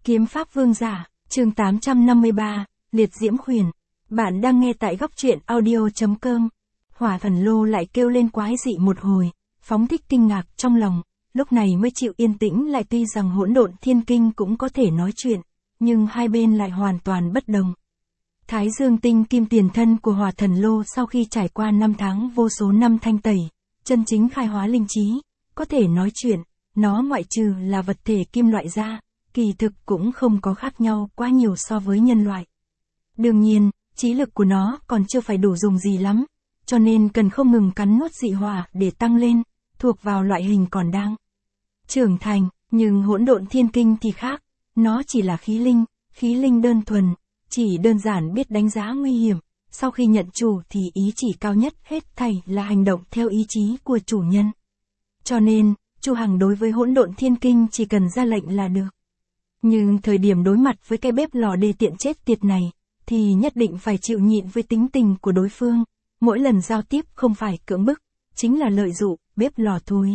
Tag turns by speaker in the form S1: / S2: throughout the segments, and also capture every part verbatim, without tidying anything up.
S1: Kiếm pháp vương giả, chương tám trăm năm mươi ba, liệt diễm khuyển. Bạn đang nghe tại góc truyện audio chấm com. Hỏa thần lô lại kêu lên quái dị một hồi, phóng thích kinh ngạc trong lòng, lúc này mới chịu yên tĩnh lại. Tuy rằng hỗn độn thiên kinh cũng có thể nói chuyện, nhưng hai bên lại hoàn toàn bất đồng. Thái dương tinh kim tiền thân của hỏa thần lô sau khi trải qua năm tháng vô số năm thanh tẩy, chân chính khai hóa linh trí, có thể nói chuyện, nó ngoại trừ là vật thể kim loại ra, kỳ thực cũng không có khác nhau quá nhiều so với nhân loại. Đương nhiên, trí lực của nó còn chưa phải đủ dùng gì lắm, cho nên cần không ngừng cắn nuốt dị hỏa để tăng lên, thuộc vào loại hình còn đang trưởng thành, nhưng hỗn độn thiên kinh thì khác, nó chỉ là khí linh, khí linh đơn thuần, chỉ đơn giản biết đánh giá nguy hiểm, sau khi nhận chủ thì ý chỉ cao nhất hết thảy là hành động theo ý chí của chủ nhân. Cho nên, Chu Hằng đối với hỗn độn thiên kinh chỉ cần ra lệnh là được. Nhưng thời điểm đối mặt với cái bếp lò đê tiện chết tiệt này, thì nhất định phải chịu nhịn với tính tình của đối phương, mỗi lần giao tiếp không phải cưỡng bức, chính là lợi dụ, bếp lò thối.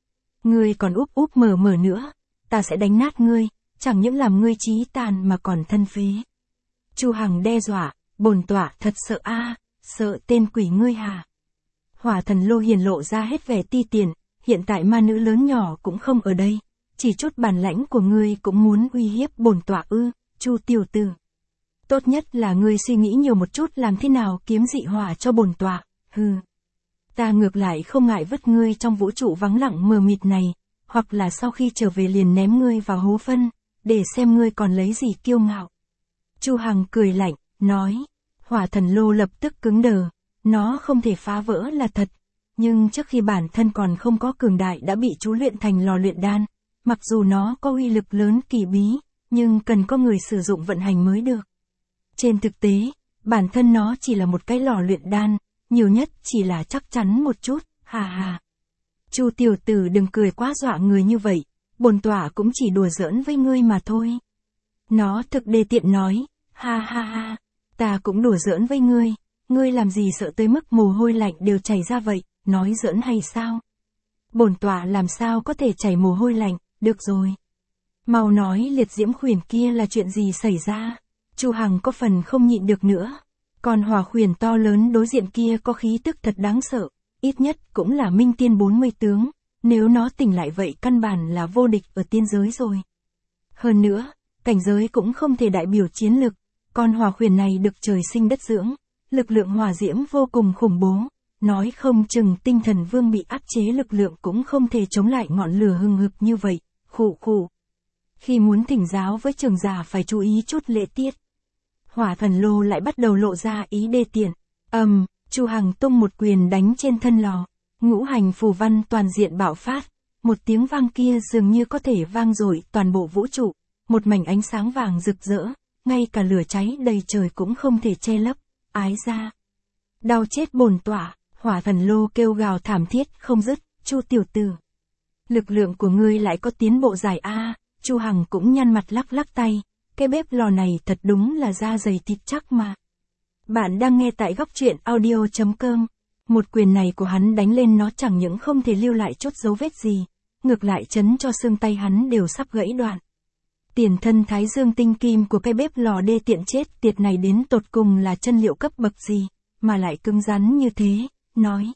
S1: Ngươi còn úp úp mở mở nữa, ta sẽ đánh nát ngươi, chẳng những làm ngươi chí tàn mà còn thân phế. Chu Hằng đe dọa, bổn tọa thật sợ a, sợ tên quỷ ngươi hả? Hỏa thần lô hiển lộ ra hết vẻ ti tiện, hiện tại ma nữ lớn nhỏ cũng không ở đây, chỉ chút bản lãnh của ngươi cũng muốn uy hiếp bổn tọa ư? Chu tiểu tử, tốt nhất là ngươi suy nghĩ nhiều một chút làm thế nào kiếm dị hỏa cho bổn tọa. Hừ, ta ngược lại không ngại vứt ngươi trong vũ trụ vắng lặng mờ mịt này, hoặc là sau khi trở về liền ném ngươi vào hố phân, để xem ngươi còn lấy gì kiêu ngạo. Chu Hằng cười lạnh, nói. Hỏa thần lô lập tức cứng đờ, nó không thể phá vỡ là thật, nhưng trước khi bản thân còn không có cường đại đã bị chú luyện thành lò luyện đan, mặc dù nó có uy lực lớn kỳ bí, nhưng cần có người sử dụng vận hành mới được. Trên thực tế, bản thân nó chỉ là một cái lò luyện đan, nhiều nhất chỉ là chắc chắn một chút, hà hà. Chu tiểu tử đừng cười quá dọa người như vậy, bổn tọa cũng chỉ đùa giỡn với ngươi mà thôi. Nó thực đê tiện nói, ha ha ha, ta cũng đùa giỡn với ngươi, ngươi làm gì sợ tới mức mồ hôi lạnh đều chảy ra vậy, nói giỡn hay sao? Bổn tọa làm sao có thể chảy mồ hôi lạnh, được rồi. Mau nói liệt diễm khuyển kia là chuyện gì xảy ra? Chu Hằng có phần không nhịn được nữa. Còn hỏa khuyển to lớn đối diện kia có khí tức thật đáng sợ, ít nhất cũng là minh tiên bốn mươi tướng, nếu nó tỉnh lại vậy căn bản là vô địch ở tiên giới rồi. Hơn nữa, cảnh giới cũng không thể đại biểu chiến lực, con hỏa khuyển này được trời sinh đất dưỡng, lực lượng hỏa diễm vô cùng khủng bố, nói không chừng tinh thần vương bị áp chế lực lượng cũng không thể chống lại ngọn lửa hừng hực như vậy, khụ khụ. Khi muốn thỉnh giáo với trưởng giả phải chú ý chút lễ tiết. Hỏa thần lô lại bắt đầu lộ ra ý đê tiện, ầm, um, Chu Hằng tung một quyền đánh trên thân lò, ngũ hành phù văn toàn diện bạo phát, một tiếng vang kia dường như có thể vang dội toàn bộ vũ trụ, một mảnh ánh sáng vàng rực rỡ, ngay cả lửa cháy đầy trời cũng không thể che lấp, ái ra. Đau chết bổn tọa, hỏa thần lô kêu gào thảm thiết không dứt, Chu tiểu tử. Lực lượng của ngươi lại có tiến bộ dài a. Chu Hằng cũng nhăn mặt lắc lắc tay, cái bếp lò này thật đúng là da dày thịt chắc mà. Bạn đang nghe tại góc truyện audio chấm com. Một quyền này của hắn đánh lên nó chẳng những không thể lưu lại chút dấu vết gì, ngược lại chấn cho xương tay hắn đều sắp gãy đoạn. Tiền thân thái dương tinh kim của cái bếp lò đê tiện chết tiệt này đến tột cùng là chân liệu cấp bậc gì, mà lại cứng rắn như thế, nói.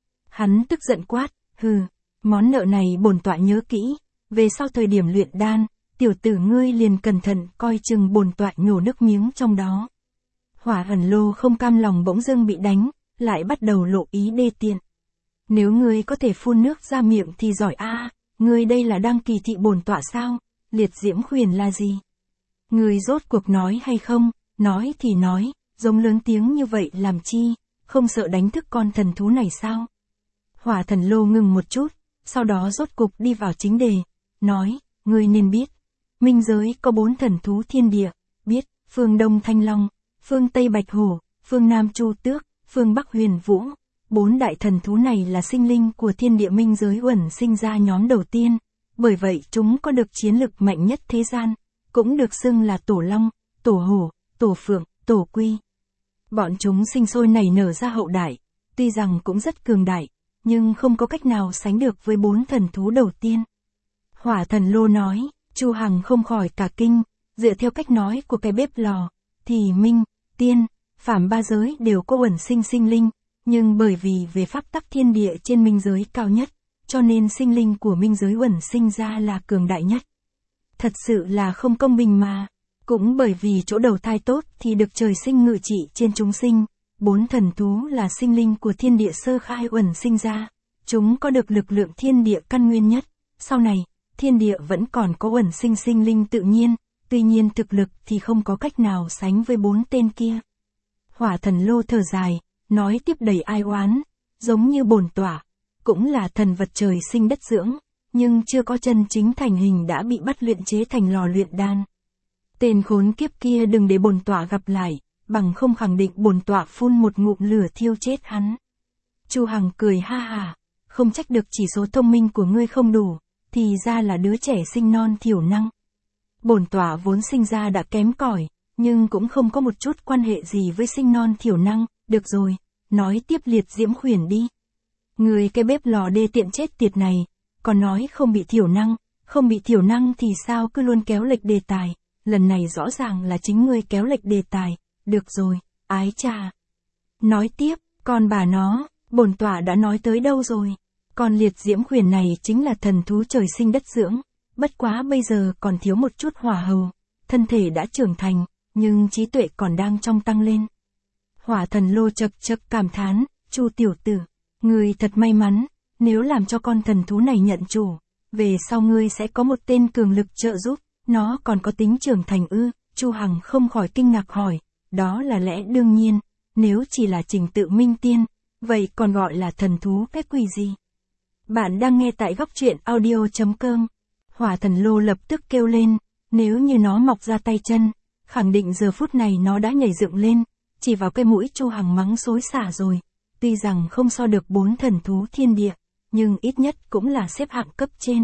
S1: Hắn tức giận quát, hừ, món nợ này bổn tọa nhớ kỹ, về sau thời điểm luyện đan, tiểu tử ngươi liền cẩn thận coi chừng bổn tọa nhổ nước miếng trong đó. Hỏa thần lô không cam lòng bỗng dưng bị đánh, lại bắt đầu lộ ý đê tiện. Nếu ngươi có thể phun nước ra miệng thì giỏi a, ngươi đây là đang kỳ thị bổn tọa sao? Liệt diễm khuyển là gì? Ngươi rốt cuộc nói hay không? Nói thì nói, giống lớn tiếng như vậy làm chi? Không sợ đánh thức con thần thú này sao? Hỏa thần lô ngừng một chút, sau đó rốt cục đi vào chính đề, nói, ngươi nên biết, minh giới có bốn thần thú thiên địa, biết, phương Đông Thanh Long, phương Tây Bạch Hổ, phương Nam Chu Tước, phương Bắc Huyền Vũ. Bốn đại thần thú này là sinh linh của thiên địa minh giới uẩn sinh ra nhóm đầu tiên, bởi vậy chúng có được chiến lực mạnh nhất thế gian, cũng được xưng là Tổ Long, Tổ Hổ, Tổ Phượng, Tổ Quy. Bọn chúng sinh sôi nảy nở ra hậu đại, tuy rằng cũng rất cường đại, nhưng không có cách nào sánh được với bốn thần thú đầu tiên. Hỏa thần lô nói, Chu Hằng không khỏi cả kinh, Dựa theo cách nói của cái bếp lò, thì minh, tiên, phàm ba giới đều có uẩn sinh sinh linh, nhưng bởi vì về pháp tắc thiên địa trên minh giới cao nhất, cho nên sinh linh của minh giới uẩn sinh ra là cường đại nhất. Thật sự là không công bình mà. Cũng bởi vì chỗ đầu thai tốt thì được trời sinh ngự trị trên chúng sinh, bốn thần thú là sinh linh của thiên địa sơ khai uẩn sinh ra, chúng có được lực lượng thiên địa căn nguyên nhất, sau này, thiên địa vẫn còn có uẩn sinh sinh linh tự nhiên, tuy nhiên thực lực thì không có cách nào sánh với bốn tên kia. Hỏa Thần Lô thở dài, nói tiếp đầy ai oán, giống như bổn tọa, cũng là thần vật trời sinh đất dưỡng, nhưng chưa có chân chính thành hình đã bị bắt luyện chế thành lò luyện đan. Tên khốn kiếp kia đừng để bổn tọa gặp lại, bằng không khẳng định bổn tọa phun một ngụm lửa thiêu chết hắn. Chu Hằng cười ha hà, không trách được chỉ số thông minh của ngươi không đủ, thì ra là đứa trẻ sinh non thiểu năng. Bổn tọa vốn sinh ra đã kém cỏi, nhưng cũng không có một chút quan hệ gì với sinh non thiểu năng, được rồi, nói tiếp Liệt Diễm Khuyển đi. Người cái bếp lò đê tiện chết tiệt này, còn nói không bị thiểu năng, không bị thiểu năng thì sao cứ luôn kéo lệch đề tài, lần này rõ ràng là chính ngươi kéo lệch đề tài, được rồi, ái chà. Nói tiếp, con bà nó, bổn tọa đã nói tới đâu rồi, con Liệt Diễm Khuyển này chính là thần thú trời sinh đất dưỡng, bất quá bây giờ còn thiếu một chút hỏa hầu, thân thể đã trưởng thành, nhưng trí tuệ còn đang trong tăng lên. Hỏa Thần Lô chật chật cảm thán, Chu tiểu tử, ngươi thật may mắn, nếu làm cho con thần thú này nhận chủ, về sau ngươi sẽ có một tên cường lực trợ giúp, nó còn có tính trưởng thành ư? Chu Hằng không khỏi kinh ngạc hỏi, đó là lẽ đương nhiên, nếu chỉ là trình tự minh tiên, vậy còn gọi là thần thú cái quỷ gì? Bạn đang nghe tại góc truyện audio chấm com. Hỏa Thần Lô lập tức kêu lên, nếu như nó mọc ra tay chân, khẳng định giờ phút này nó đã nhảy dựng lên, chỉ vào cái mũi Chu Hằng mắng xối xả rồi. Tuy rằng không so được bốn thần thú thiên địa, nhưng ít nhất cũng là xếp hạng cấp trên.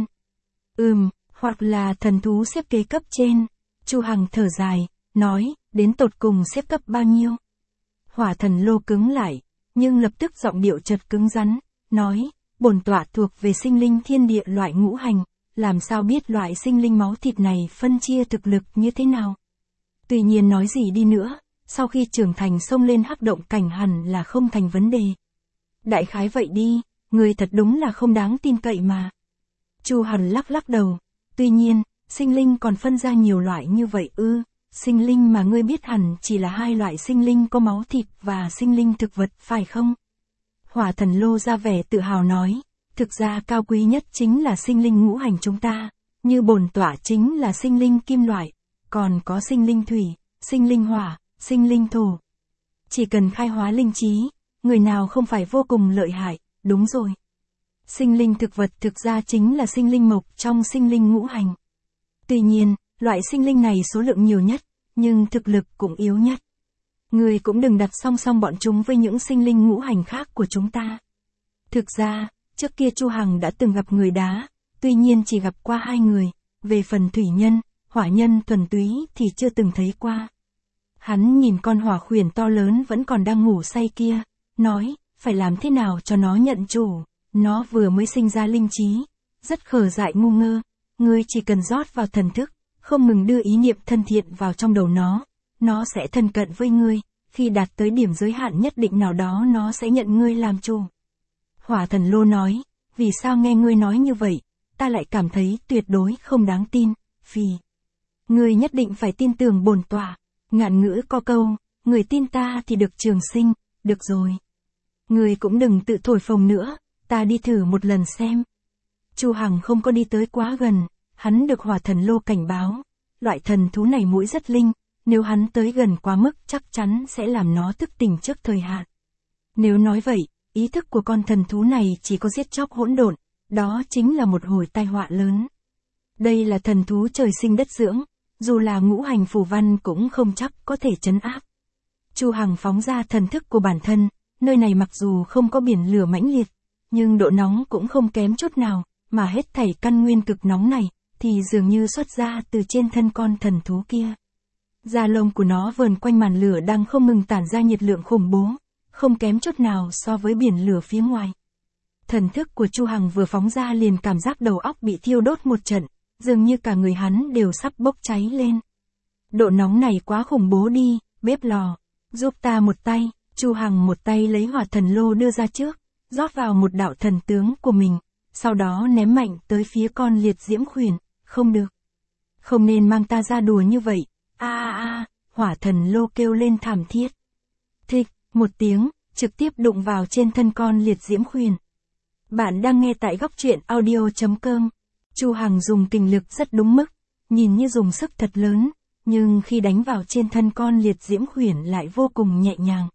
S1: Ừm, hoặc là thần thú xếp kế cấp trên. Chu Hằng thở dài, nói, đến tột cùng xếp cấp bao nhiêu? Hỏa Thần Lô cứng lại, nhưng lập tức giọng điệu chật cứng rắn, nói, bổn tọa thuộc về sinh linh thiên địa loại ngũ hành, làm sao biết loại sinh linh máu thịt này phân chia thực lực như thế nào? Tuy nhiên nói gì đi nữa, sau khi trưởng thành xông lên hắc động cảnh hẳn là không thành vấn đề. Đại khái vậy đi, người thật đúng là không đáng tin cậy mà. Chu Hằng lắc lắc đầu, tuy nhiên, sinh linh còn phân ra nhiều loại như vậy ư? Sinh linh mà ngươi biết hẳn chỉ là hai loại sinh linh có máu thịt và sinh linh thực vật phải không? Hỏa Thần Lô ra vẻ tự hào nói, thực ra cao quý nhất chính là sinh linh ngũ hành chúng ta, như bổn tọa chính là sinh linh kim loại, còn có sinh linh thủy, sinh linh hỏa, sinh linh thổ. Chỉ cần khai hóa linh trí, người nào không phải vô cùng lợi hại, đúng rồi. Sinh linh thực vật thực ra chính là sinh linh mộc trong sinh linh ngũ hành. Tuy nhiên, loại sinh linh này số lượng nhiều nhất, nhưng thực lực cũng yếu nhất. Người cũng đừng đặt song song bọn chúng với những sinh linh ngũ hành khác của chúng ta. Thực ra, trước kia Chu Hằng đã từng gặp người đá, tuy nhiên chỉ gặp qua hai người, về phần thủy nhân, hỏa nhân thuần túy thì chưa từng thấy qua. Hắn nhìn con hỏa khuyển to lớn vẫn còn đang ngủ say kia, nói, phải làm thế nào cho nó nhận chủ, nó vừa mới sinh ra linh trí, rất khờ dại ngu ngơ, ngươi chỉ cần rót vào thần thức, không ngừng đưa ý niệm thân thiện vào trong đầu nó, nó sẽ thân cận với ngươi, khi đạt tới điểm giới hạn nhất định nào đó nó sẽ nhận ngươi làm chủ. Hỏa Thần Lô nói, vì sao nghe ngươi nói như vậy, ta lại cảm thấy tuyệt đối không đáng tin, phì. Ngươi nhất định phải tin tưởng bổn tọa, ngạn ngữ có câu, người tin ta thì được trường sinh, được rồi. Ngươi cũng đừng tự thổi phồng nữa, ta đi thử một lần xem. Chu Hằng không có đi tới quá gần, hắn được Hỏa Thần Lô cảnh báo, loại thần thú này mũi rất linh, nếu hắn tới gần quá mức chắc chắn sẽ làm nó thức tỉnh trước thời hạn. Nếu nói vậy, ý thức của con thần thú này chỉ có giết chóc hỗn độn, đó chính là một hồi tai họa lớn. Đây là thần thú trời sinh đất dưỡng, dù là ngũ hành phù văn cũng không chắc có thể trấn áp. Chu Hằng phóng ra thần thức của bản thân, nơi này mặc dù không có biển lửa mãnh liệt, nhưng độ nóng cũng không kém chút nào, mà hết thảy căn nguyên cực nóng này, thì dường như xuất ra từ trên thân con thần thú kia. Da lông của nó vờn quanh màn lửa đang không ngừng tản ra nhiệt lượng khủng bố, không kém chút nào so với biển lửa phía ngoài. Thần thức của Chu Hằng vừa phóng ra liền cảm giác đầu óc bị thiêu đốt một trận, dường như cả người hắn đều sắp bốc cháy lên. Độ nóng này quá khủng bố đi, bếp lò. Giúp ta một tay, Chu Hằng một tay lấy hỏa thần lô đưa ra trước, rót vào một đạo thần tướng của mình, sau đó ném mạnh tới phía con liệt diễm khuyển, không được. Không nên mang ta ra đùa như vậy, a a a, hỏa thần lô kêu lên thảm thiết. Thịch, một tiếng, trực tiếp đụng vào trên thân con liệt diễm khuyển. Bạn đang nghe tại góc truyện audio.com. Chu Hằng dùng kình lực rất đúng mức, nhìn như dùng sức thật lớn, nhưng khi đánh vào trên thân con liệt diễm khuyển lại vô cùng nhẹ nhàng.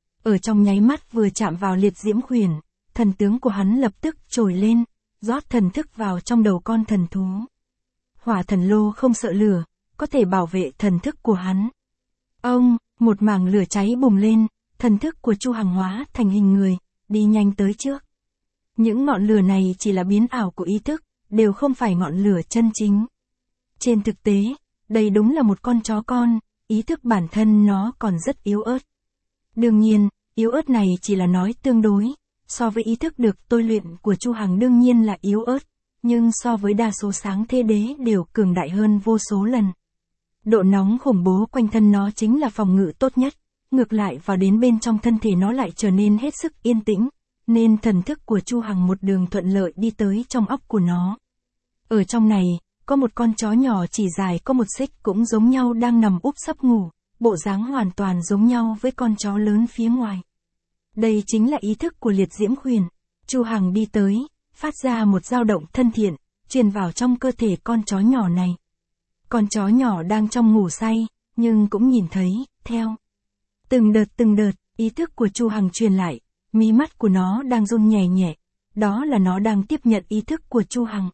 S1: Ở trong nháy mắt vừa chạm vào liệt diễm khuyển, thần tướng của hắn lập tức trồi lên, rót thần thức vào trong đầu con thần thú. Hỏa thần lô không sợ lửa, có thể bảo vệ thần thức của hắn. Ông, một mảng lửa cháy bùng lên, thần thức của Chu Hằng hóa thành hình người, đi nhanh tới trước. Những ngọn lửa này chỉ là biến ảo của ý thức, đều không phải ngọn lửa chân chính. Trên thực tế, đây đúng là một con chó con, ý thức bản thân nó còn rất yếu ớt. Đương nhiên, yếu ớt này chỉ là nói tương đối, so với ý thức được tôi luyện của Chu Hằng đương nhiên là yếu ớt, nhưng so với đa số sáng thế đế đều cường đại hơn vô số lần. Độ nóng khủng bố quanh thân nó chính là phòng ngự tốt nhất, ngược lại vào đến bên trong thân thể nó lại trở nên hết sức yên tĩnh, nên thần thức của Chu Hằng một đường thuận lợi đi tới trong óc của nó. Ở trong này, có một con chó nhỏ chỉ dài có một xích cũng giống nhau đang nằm úp sấp ngủ, bộ dáng hoàn toàn giống nhau với con chó lớn phía ngoài. Đây chính là ý thức của liệt diễm khuyển. Chu Hằng đi tới, phát ra một dao động thân thiện, truyền vào trong cơ thể con chó nhỏ này. Con chó nhỏ đang trong ngủ say, nhưng cũng nhìn thấy, theo. Từng đợt từng đợt, ý thức của Chu Hằng truyền lại, mí mắt của nó đang run nhẹ nhẹ, đó là nó đang tiếp nhận ý thức của Chu Hằng.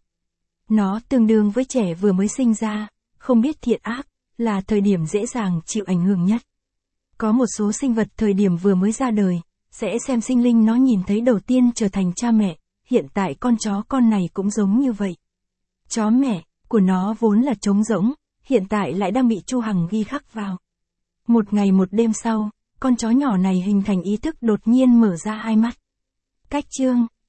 S1: Nó tương đương với trẻ vừa mới sinh ra, không biết thiện ác, là thời điểm dễ dàng chịu ảnh hưởng nhất. Có một số sinh vật thời điểm vừa mới ra đời, sẽ xem sinh linh nó nhìn thấy đầu tiên trở thành cha mẹ, hiện tại con chó con này cũng giống như vậy. Chó mẹ của nó vốn là trống rỗng, hiện tại lại đang bị Chu Hằng ghi khắc vào. Một ngày một đêm sau, con chó nhỏ này hình thành ý thức đột nhiên mở ra hai mắt. Cách chương